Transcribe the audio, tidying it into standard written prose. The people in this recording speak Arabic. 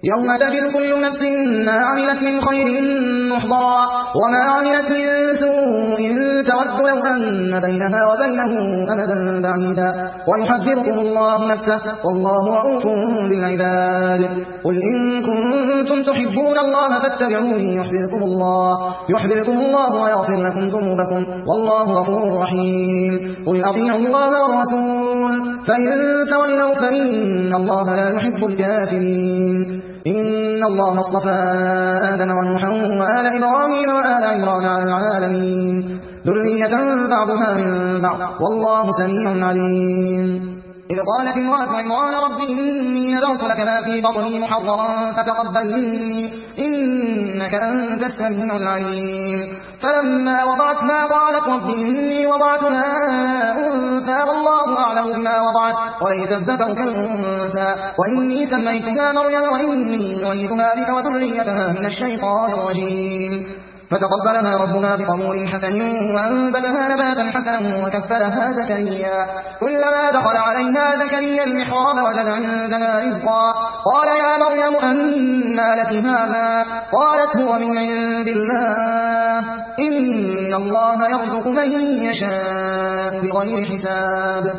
يوم تجد كل نفس ما عملت من خير محضرا وما عملت من سوء تود لو أن بينها وبينه أمدا بعيدا ويحذركم الله نفسه والله رؤوف بالعباد قل إن كنتم تحبون الله فاتبعوني يحببكم الله ويغفر لكم ذنوبكم والله غفور رحيم قل أطيعوا الله والرسول فإن تولوا فإن الله لا يحب الكافرين إن الله اصطفى آدم ونوحا وآل إبراهيم وآل عمران على العالمين ذرية بعضها من بعض والله سميع عليم إذ قالت امرأة عمران رب إني نذرت لك ما في بطني محررا فتقبل مني إنك أنت السميع العليم فلما وضعتها قالت رب إني وضعتها أنثى والله أعلم بما وضعت وليس الذكر كالأنثى وإني سميتها مريم وإني أعيذها بك وذريتها من الشيطان الرجيم فتقبلها ربها بقبول حسن وأنبتها نباتا حسنا وكفلها زكريا كلما دخل عليها زكريا المحراب وجد عندها رزقا قال يا مريم أنى لك هذا قالت هو من عند الله إن الله يرزق من يشاء بغير حساب